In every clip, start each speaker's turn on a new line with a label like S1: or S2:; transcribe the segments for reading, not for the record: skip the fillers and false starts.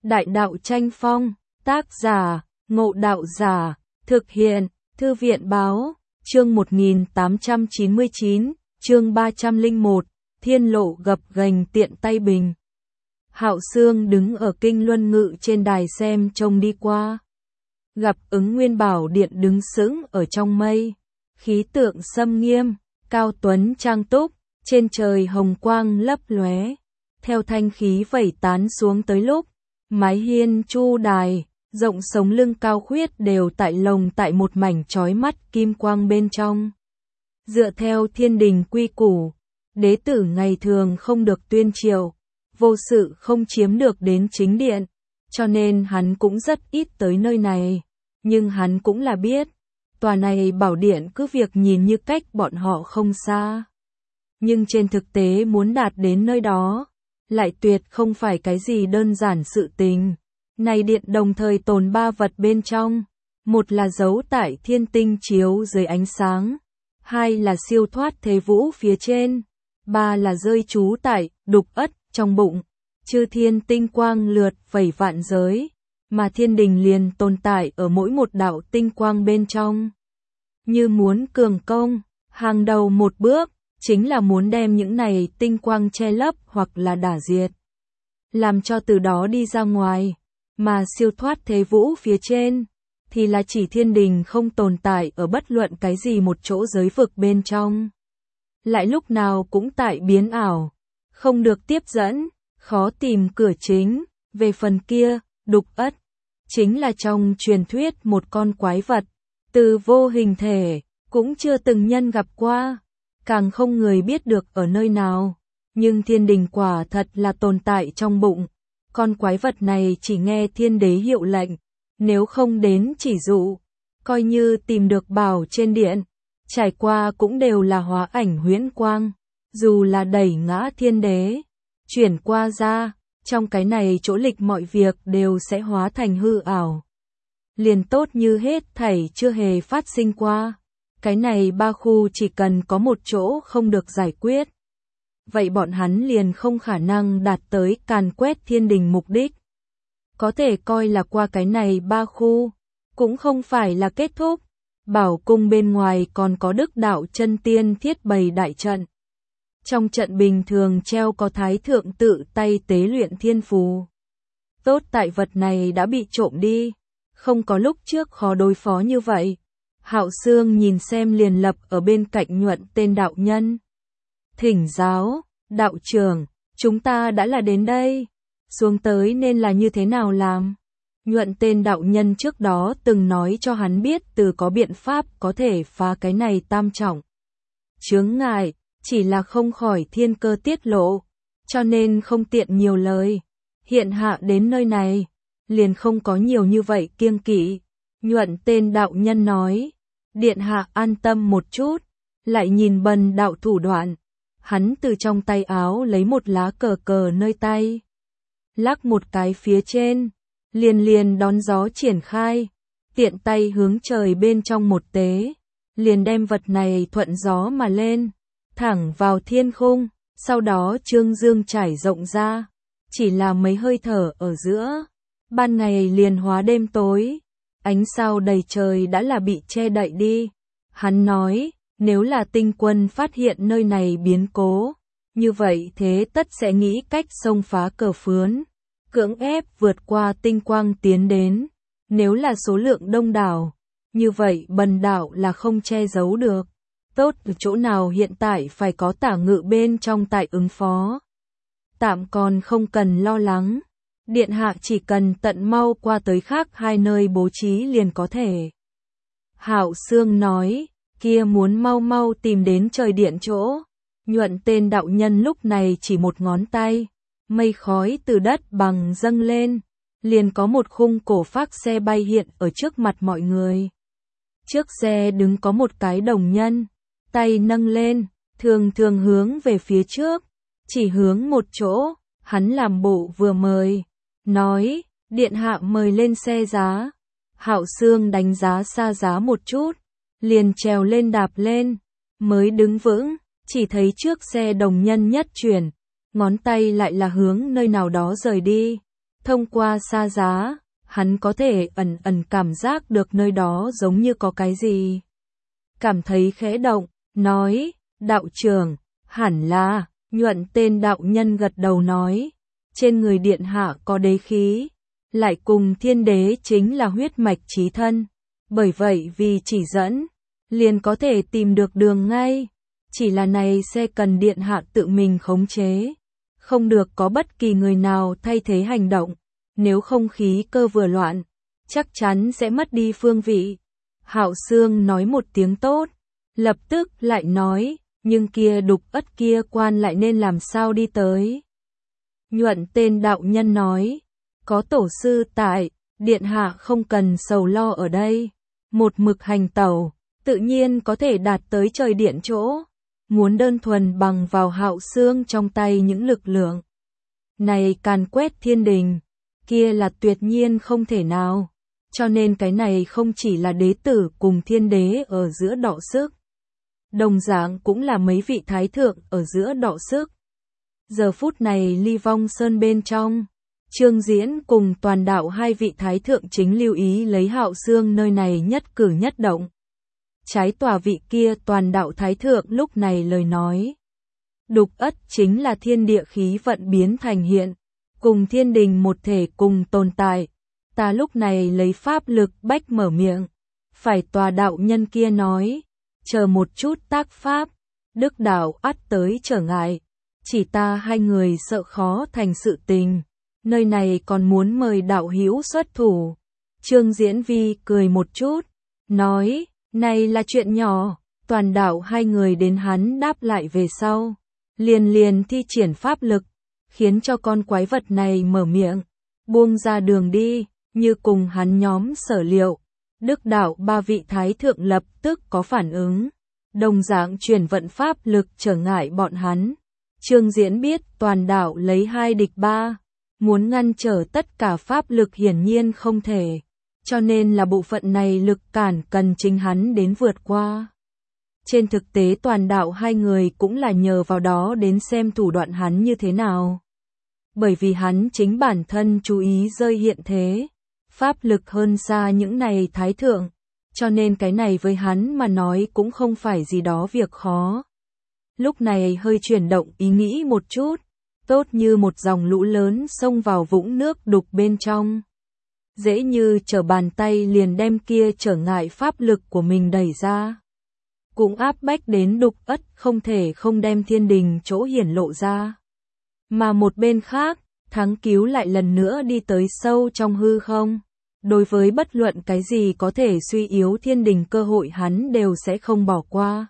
S1: Đại đạo tranh phong, tác giả, Ngộ Đạo Giả, thực hiện, Thư viện báo, chương 1899, chương 301, Thiên lộ gập ghềnh tiện tay bình. Hạo Sương đứng ở Kinh Luân Ngự trên đài xem trông đi qua. Gặp Ứng Nguyên Bảo Điện đứng sững ở trong mây, khí tượng xâm nghiêm, cao tuấn trang túc, trên trời hồng quang lấp lóe, theo thanh khí vẩy tán xuống tới lúc, mái hiên chu đài, rộng sống lưng cao khuyết đều tại lồng tại một mảnh chói mắt kim quang bên trong. Dựa theo thiên đình quy củ, đế tử ngày thường không được tuyên triều, vô sự không chiếm được đến chính điện, cho nên hắn cũng rất ít tới nơi này, nhưng hắn cũng là biết, tòa này bảo điện cứ việc nhìn như cách bọn họ không xa, nhưng trên thực tế muốn đạt đến nơi đó, lại tuyệt không phải cái gì đơn giản sự tình. Này điện đồng thời tồn 3 vật bên trong, một là giấu tại thiên tinh chiếu dưới ánh sáng, hai là siêu thoát thế vũ phía trên, ba là rơi trú tại đục ất trong bụng, chư thiên tinh quang lượt vẩy vạn giới, mà thiên đình liền tồn tại ở mỗi một đạo tinh quang bên trong. Như muốn cường công, hàng đầu một bước, chính là muốn đem những này tinh quang che lấp hoặc là đả diệt, làm cho từ đó đi ra ngoài. Mà siêu thoát thế vũ phía trên, thì là chỉ thiên đình không tồn tại ở bất luận cái gì một chỗ giới vực bên trong. Lại lúc nào cũng tại biến ảo, không được tiếp dẫn, khó tìm cửa chính. Về phần kia, đục ất, chính là trong truyền thuyết một con quái vật, từ vô hình thể, cũng chưa từng nhân gặp qua, càng không người biết được ở nơi nào. Nhưng thiên đình quả thật là tồn tại trong bụng. Con quái vật này chỉ nghe thiên đế hiệu lệnh, nếu không đến chỉ dụ, coi như tìm được bảo trên điện, trải qua cũng đều là hóa ảnh huyễn quang, dù là đẩy ngã thiên đế, chuyển qua ra, trong cái này chỗ lịch mọi việc đều sẽ hóa thành hư ảo. Liền tốt như hết thảy chưa hề phát sinh qua, cái này 3 khu chỉ cần có một chỗ không được giải quyết, vậy bọn hắn liền không khả năng đạt tới càn quét thiên đình mục đích. Có thể coi là qua cái này 3 khu, cũng không phải là kết thúc. Bảo cung bên ngoài còn có Đức Đạo Chân Tiên thiết bày đại trận. Trong trận bình thường treo có Thái Thượng tự tay tế luyện thiên phù. Tốt tại vật này đã bị trộm đi, không có lúc trước khó đối phó như vậy. Hạo Sương nhìn xem liền lập ở bên cạnh Nhuận tên đạo nhân. Thỉnh giáo, đạo trưởng, chúng ta đã là đến đây, xuống tới nên là như thế nào làm? Nhuận tên đạo nhân trước đó từng nói cho hắn biết từ có biện pháp có thể phá cái này tam trọng chướng ngại, chỉ là không khỏi thiên cơ tiết lộ, cho nên không tiện nhiều lời. Hiện hạ đến nơi này, liền không có nhiều như vậy kiêng kỵ. Nhuận tên đạo nhân nói, điện hạ an tâm một chút, lại nhìn bần đạo thủ đoạn. Hắn từ trong tay áo lấy một lá cờ cờ nơi tay, lắc một cái phía trên, liền đón gió triển khai, tiện tay hướng trời bên trong một tế, liền đem vật này thuận gió mà lên, thẳng vào thiên khung, sau đó trương dương trải rộng ra, chỉ là mấy hơi thở ở giữa, ban ngày liền hóa đêm tối, ánh sao đầy trời đã là bị che đậy đi. Hắn nói, nếu là tinh quân phát hiện nơi này biến cố, như vậy thế tất sẽ nghĩ cách xông phá cờ phướn, cưỡng ép vượt qua tinh quang tiến đến. Nếu là số lượng đông đảo, như vậy bần đạo là không che giấu được. Tốt ở chỗ nào hiện tại phải có tả ngự bên trong tại ứng phó. Tạm còn không cần lo lắng, điện hạ chỉ cần tận mau qua tới khác 2 nơi bố trí liền có thể. Hạo Sương nói, kia muốn mau mau tìm đến trời điện chỗ. Nhuận tên đạo nhân lúc này chỉ một ngón tay, mây khói từ đất bằng dâng lên, liền có một khung cổ phác xe bay hiện ở trước mặt mọi người. Trước xe đứng có một cái đồng nhân, tay nâng lên, thường hướng về phía trước, chỉ hướng một chỗ, hắn làm bộ vừa mời, nói, điện hạ mời lên xe giá. Hạo Sương đánh giá xa giá một chút, liền trèo lên đạp lên, mới đứng vững, chỉ thấy trước xe đồng nhân nhất chuyển, ngón tay lại là hướng nơi nào đó rời đi, Thông qua xa giá, hắn có thể ẩn ẩn cảm giác được nơi đó giống như có cái gì. Cảm thấy khẽ động, nói, đạo trưởng, hẳn là, Nhuận tên đạo nhân gật đầu nói, trên người điện hạ có đế khí, lại cùng thiên đế chính là huyết mạch chí thân, bởi vậy vì chỉ dẫn, liền có thể tìm được đường ngay, chỉ là này sẽ cần điện hạ tự mình khống chế, không được có bất kỳ người nào thay thế hành động, nếu không khí cơ vừa loạn, chắc chắn sẽ mất đi phương vị. Hạo Xương nói một tiếng tốt, lập tức lại nói, nhưng kia Đục Ất kia quan lại nên làm sao đi tới. Nhuận tên đạo nhân nói, có tổ sư tại, điện hạ không cần sầu lo ở đây, một mực hành tẩu, tự nhiên có thể đạt tới trời điện chỗ, muốn đơn thuần bằng vào Hạo Xương trong tay những lực lượng này càn quét thiên đình, kia là tuyệt nhiên không thể nào, cho nên cái này không chỉ là đế tử cùng thiên đế ở giữa đọ sức, đồng dạng cũng là mấy vị thái thượng ở giữa đọ sức. Giờ phút này Ly Vong Sơn bên trong, Trương Diễn cùng Toàn Đạo hai vị thái thượng chính lưu ý lấy Hạo Xương nơi này nhất cử nhất động. Trái tòa vị kia Toàn Đạo thái thượng lúc này lời nói, Đục Ất chính là thiên địa khí vận biến thành hiện, cùng thiên đình một thể cùng tồn tại. Ta lúc này lấy pháp lực bách mở miệng, phải tòa đạo nhân kia nói, chờ một chút tác pháp, đức đạo ắt tới trở ngại, chỉ ta hai người sợ khó thành sự tình, nơi này còn muốn mời đạo hữu xuất thủ. Trương Diễn Vi cười một chút, nói, này là chuyện nhỏ, Toàn Đạo hai người đến hắn đáp lại về sau, liền thi triển pháp lực, khiến cho con quái vật này mở miệng, buông ra đường đi, như cùng hắn nhóm sở liệu. Đức đạo ba vị thái thượng lập tức có phản ứng, đồng dạng chuyển vận pháp lực trở ngại bọn hắn. Trương Diễn biết Toàn Đạo lấy 2 địch 3, muốn ngăn trở tất cả pháp lực hiển nhiên không thể, cho nên là bộ phận này lực cản cần chính hắn đến vượt qua. Trên thực tế Toàn Đạo hai người cũng là nhờ vào đó đến xem thủ đoạn hắn như thế nào. Bởi vì hắn chính bản thân chú ý rơi hiện thế, pháp lực hơn xa những này thái thượng, cho nên cái này với hắn mà nói cũng không phải gì đó việc khó. Lúc này hơi chuyển động ý nghĩ một chút, tốt như một dòng lũ lớn xông vào vũng nước đục bên trong. Dễ như trở bàn tay liền đem kia trở ngại pháp lực của mình đẩy ra. Cũng áp bách đến Đục Ất không thể không đem thiên đình chỗ hiển lộ ra. Mà một bên khác, Thắng Cứu lại lần nữa đi tới sâu trong hư không. Đối với bất luận cái gì có thể suy yếu thiên đình cơ hội hắn đều sẽ không bỏ qua.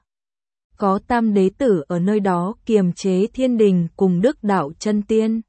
S1: Có Tam Đế Tử ở nơi đó kiềm chế thiên đình cùng Đức Đạo Chân Tiên.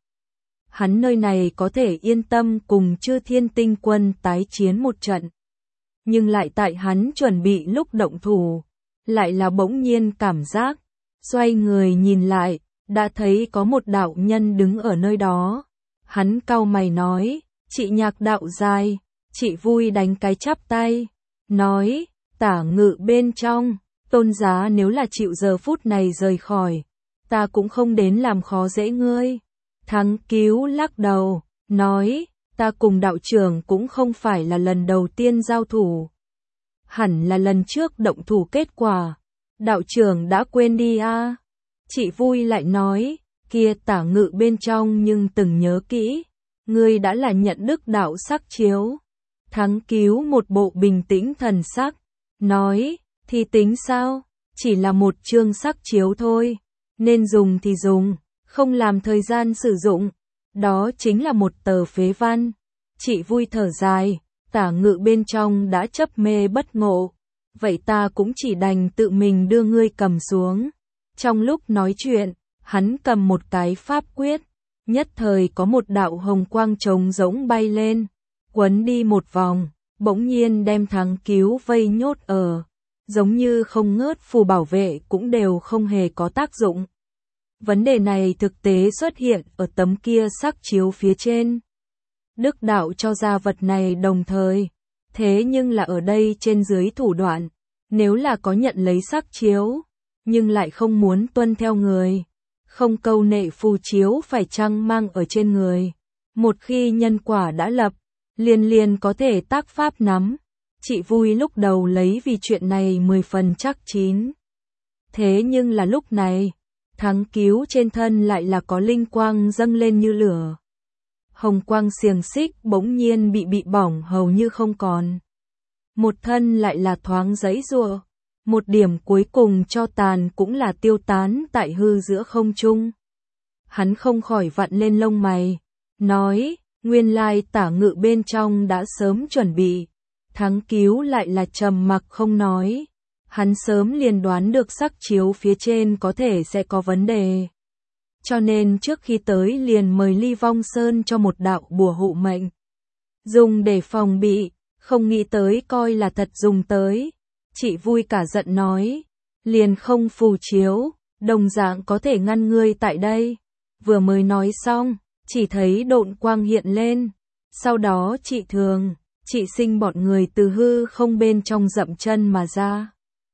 S1: Hắn nơi này có thể yên tâm cùng Chư Thiên Tinh Quân tái chiến một trận. Nhưng lại tại hắn chuẩn bị lúc động thủ, lại là bỗng nhiên cảm giác, xoay người nhìn lại, đã thấy có một đạo nhân đứng ở nơi đó. Hắn cau mày nói, chị Nhạc đạo dài, chị vui đánh cái chắp tay, nói, tả ngự bên trong, tôn giá nếu là chịu giờ phút này rời khỏi, ta cũng không đến làm khó dễ ngươi. Thắng Cứu lắc đầu, nói, ta cùng đạo trưởng cũng không phải là lần đầu tiên giao thủ. Hẳn là lần trước động thủ kết quả, đạo trưởng đã quên đi à. Chị vui lại nói, kia tả ngự bên trong nhưng từng nhớ kỹ, ngươi đã là nhận đức đạo sắc chiếu. Thắng Cứu một bộ bình tĩnh thần sắc, nói, thì tính sao, chỉ là một chương sắc chiếu thôi, nên dùng thì dùng, không làm thời gian sử dụng, đó chính là một tờ phế văn. Chị vui thở dài, tả ngự bên trong đã chấp mê bất ngộ, vậy ta cũng chỉ đành tự mình đưa ngươi cầm xuống. Trong lúc nói chuyện, hắn cầm một cái pháp quyết, nhất thời có một đạo hồng quang trống rỗng bay lên, quấn đi một vòng, bỗng nhiên đem Thắng Cứu vây nhốt ở, giống như không ngớt phù bảo vệ cũng đều không hề có tác dụng. Vấn đề này thực tế xuất hiện ở tấm kia sắc chiếu phía trên. Đức đạo cho ra vật này đồng thời, thế nhưng là ở đây trên dưới thủ đoạn, nếu là có nhận lấy sắc chiếu, nhưng lại không muốn tuân theo người, không câu nệ phù chiếu phải chăng mang ở trên người, Một khi nhân quả đã lập, liền liền có thể tác pháp nắm. Chị vui lúc đầu lấy vì chuyện này 10 phần chắc chín. Thế nhưng là lúc này, Thắng Cứu trên thân lại là có linh quang dâng lên như lửa. Hồng quang xiềng xích bỗng nhiên bị bỏng hầu như không còn. Một thân lại là thoáng giãy giụa, một điểm cuối cùng cho tàn cũng là tiêu tán tại hư giữa không trung. Hắn không khỏi vặn lên lông mày, nói, nguyên lai Tả Ngự bên trong đã sớm chuẩn bị. Thắng Cứu lại là trầm mặc không nói. Hắn sớm liền đoán được sắc chiếu phía trên có thể sẽ có vấn đề. Cho nên trước khi tới liền mời Ly Vong Sơn cho một đạo bùa hộ mệnh. Dùng để phòng bị, không nghĩ tới coi là thật dùng tới. Chị vui cả giận nói, liền không phù chiếu, đồng dạng có thể ngăn ngươi tại đây. Vừa mới nói xong, chỉ thấy độn quang hiện lên. Sau đó chị Thường, chị Sinh bọn người từ hư không bên trong dậm chân mà ra.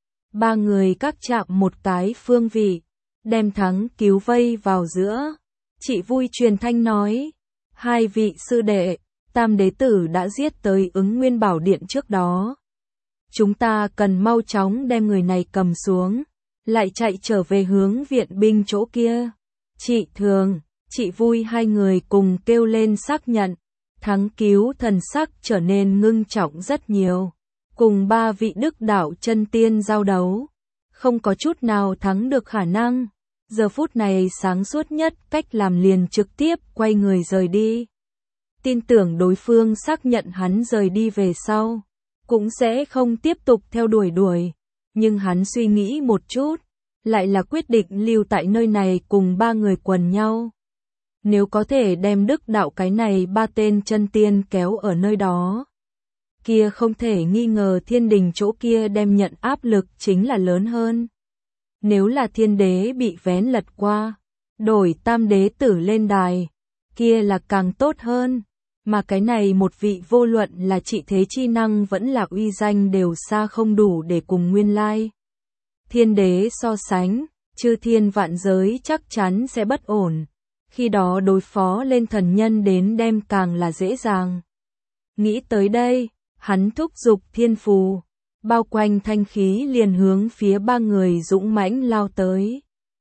S1: Ba người các chạm một cái phương vị, đem Thắng Cứu vây vào giữa. Chị vui truyền thanh nói, hai vị sư đệ, Tam đế tử đã giết tới Ứng Nguyên Bảo Điện trước đó. Chúng ta cần mau chóng đem người này cầm xuống, lại chạy trở về hướng viện binh chỗ kia. Chị Thường, chị vui hai người cùng kêu lên xác nhận. Thắng Cứu thần sắc trở nên ngưng trọng rất nhiều. Cùng ba vị đức đạo chân tiên giao đấu, không có chút nào thắng được khả năng. Giờ phút này sáng suốt nhất cách làm liền trực tiếp quay người rời đi. Tin tưởng đối phương xác nhận hắn rời đi về sau, cũng sẽ không tiếp tục theo đuổi. Nhưng hắn suy nghĩ một chút, lại là quyết định lưu tại nơi này cùng ba người quần nhau. Nếu có thể đem đức đạo cái này ba tên chân tiên kéo ở nơi đó, kia không thể nghi ngờ thiên đình chỗ kia đem nhận áp lực chính là lớn hơn. Nếu là thiên đế bị vén lật qua, đổi tam đế tử lên đài, kia là càng tốt hơn. Mà cái này một vị vô luận là trị thế chi năng vẫn là uy danh đều xa không đủ để cùng nguyên lai. Thiên đế so sánh, chư thiên vạn giới chắc chắn sẽ bất ổn. Khi đó đối phó lên thần nhân đến đem càng là dễ dàng. Nghĩ tới đây, hắn thúc giục thiên phù, bao quanh thanh khí liền hướng phía ba người dũng mãnh lao tới.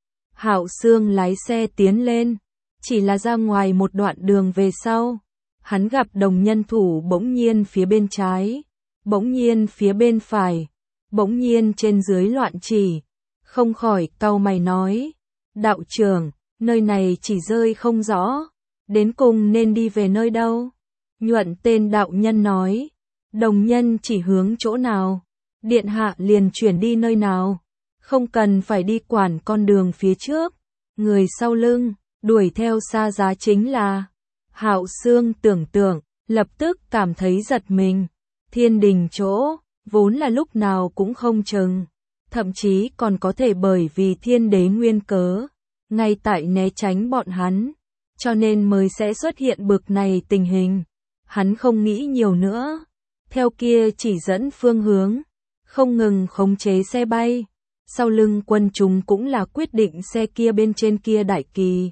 S1: Hạo Xương lái xe tiến lên, chỉ là ra ngoài một đoạn đường về sau, hắn gặp đồng nhân thủ bỗng nhiên phía bên trái, bỗng nhiên phía bên phải, bỗng nhiên trên dưới loạn chỉ, không khỏi cau mày nói, đạo trưởng, nơi này chỉ rơi không rõ, đến cùng nên đi về nơi đâu? Nhuận tên đạo nhân nói, đồng nhân chỉ hướng chỗ nào, điện hạ liền chuyển đi nơi nào, không cần phải đi quản con đường phía trước, người sau lưng, đuổi theo xa giá chính là. Hạo Xương tưởng tượng, lập tức cảm thấy giật mình, thiên đình chỗ, vốn là lúc nào cũng không chừng, thậm chí còn có thể bởi vì thiên đế nguyên cớ, ngay tại né tránh bọn hắn, cho nên mới sẽ xuất hiện bực này tình hình. Hắn không nghĩ nhiều nữa, theo kia chỉ dẫn phương hướng, không ngừng khống chế xe bay, sau lưng quân chúng cũng là quyết định xe kia bên trên kia đại kỳ.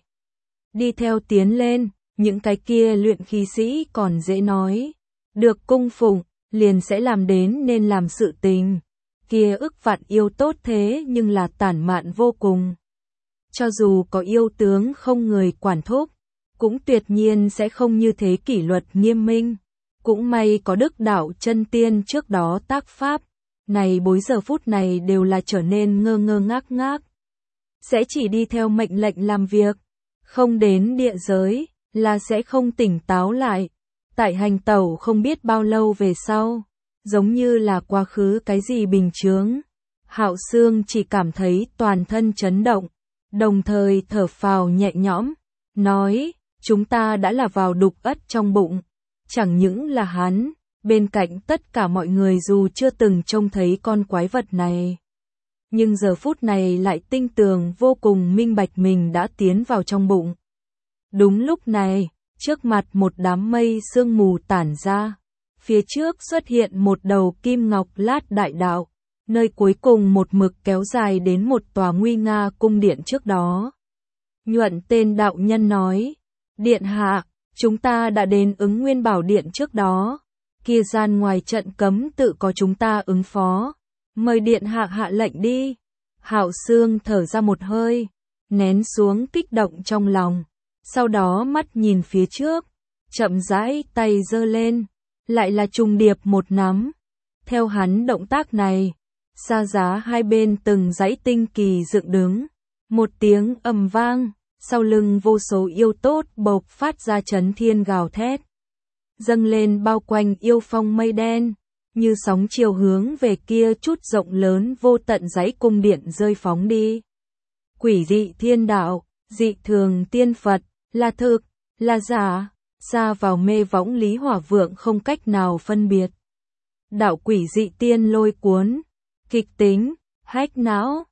S1: Đi theo tiến lên, những cái kia luyện khí sĩ còn dễ nói, được cung phụng, liền sẽ làm đến nên làm sự tình. Kia ức vạn yêu tốt thế nhưng là tản mạn vô cùng. Cho dù có yêu tướng không người quản thúc, cũng tuyệt nhiên sẽ không như thế kỷ luật nghiêm minh. Cũng may có đức đạo chân tiên trước đó tác pháp, này bối giờ phút này đều là trở nên ngơ ngơ ngác ngác. Sẽ chỉ đi theo mệnh lệnh làm việc, không đến địa giới, là sẽ không tỉnh táo lại. Tại hành tẩu không biết bao lâu về sau, giống như là quá khứ cái gì bình chướng. Hạo Xương chỉ cảm thấy toàn thân chấn động, đồng thời thở phào nhẹ nhõm, nói, chúng ta đã là vào đục ất trong bụng. Chẳng những là hắn, bên cạnh tất cả mọi người dù chưa từng trông thấy con quái vật này, nhưng giờ phút này lại tinh tường vô cùng minh bạch mình đã tiến vào trong bụng. Đúng lúc này, trước mặt một đám mây sương mù tản ra, phía trước xuất hiện một đầu kim ngọc lát đại đạo, nơi cuối cùng một mực kéo dài đến một tòa nguy nga cung điện trước đó. Nhuận tên đạo nhân nói, điện hạ, Chúng ta đã đến ứng nguyên bảo điện trước đó. Kia gian ngoài trận cấm tự có chúng ta ứng phó. Mời điện hạ hạ lệnh đi. Hạo Xương thở ra một hơi, nén xuống kích động trong lòng. Sau đó mắt nhìn phía trước, chậm rãi tay giơ lên, lại là trùng điệp một nắm. Theo hắn động tác này, xa giá hai bên từng dãy tinh kỳ dựng đứng. Một tiếng ầm vang, sau lưng vô số yêu tốt bộc phát ra chấn thiên gào thét. Dâng lên bao quanh yêu phong mây đen, như sóng chiều hướng về kia chút rộng lớn vô tận dãy cung điện rơi phóng đi. Quỷ dị thiên đạo, dị thường tiên Phật, là thực, là giả, xa vào mê võng Lý Hỏa Vượng không cách nào phân biệt. Đạo quỷ dị tiên lôi cuốn, kịch tính, hách não,